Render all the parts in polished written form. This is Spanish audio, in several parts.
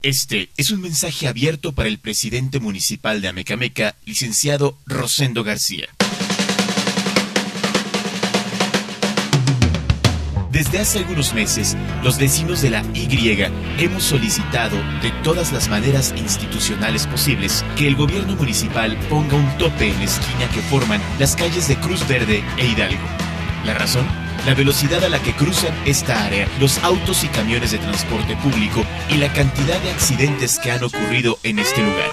Este es un mensaje abierto para el presidente municipal de Amecameca, licenciado Rosendo García. Desde hace algunos meses, los vecinos de la Y hemos solicitado de todas las maneras institucionales posibles que el gobierno municipal ponga un tope en la esquina que forman las calles de Cruz Verde e Hidalgo. ¿La razón? La velocidad a la que cruzan esta área, los autos y camiones de transporte público y la cantidad de accidentes que han ocurrido en este lugar.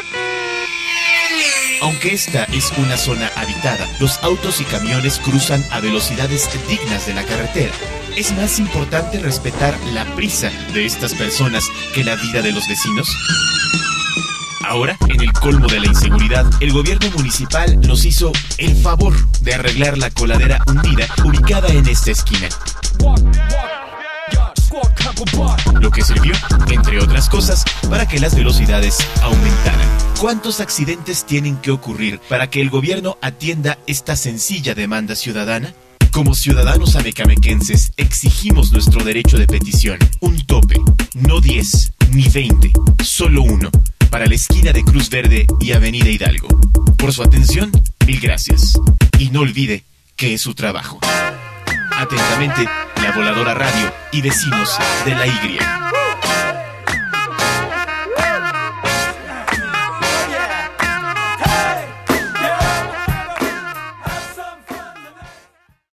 Aunque esta es una zona habitada, los autos y camiones cruzan a velocidades dignas de la carretera. ¿Es más importante respetar la prisa de estas personas que la vida de los vecinos? Ahora, en el colmo de la inseguridad, el gobierno municipal nos hizo el favor de arreglar la coladera hundida ubicada en esta esquina. Lo que sirvió, entre otras cosas, para que las velocidades aumentaran. ¿Cuántos accidentes tienen que ocurrir para que el gobierno atienda esta sencilla demanda ciudadana? Como ciudadanos amecamequenses, exigimos nuestro derecho de petición. Un tope, no 10, ni 20, solo uno, para la esquina de Cruz Verde y Avenida Hidalgo. Por su atención, mil gracias. Y no olvide que es su trabajo. Atentamente, La Voladora Radio y vecinos de la Y.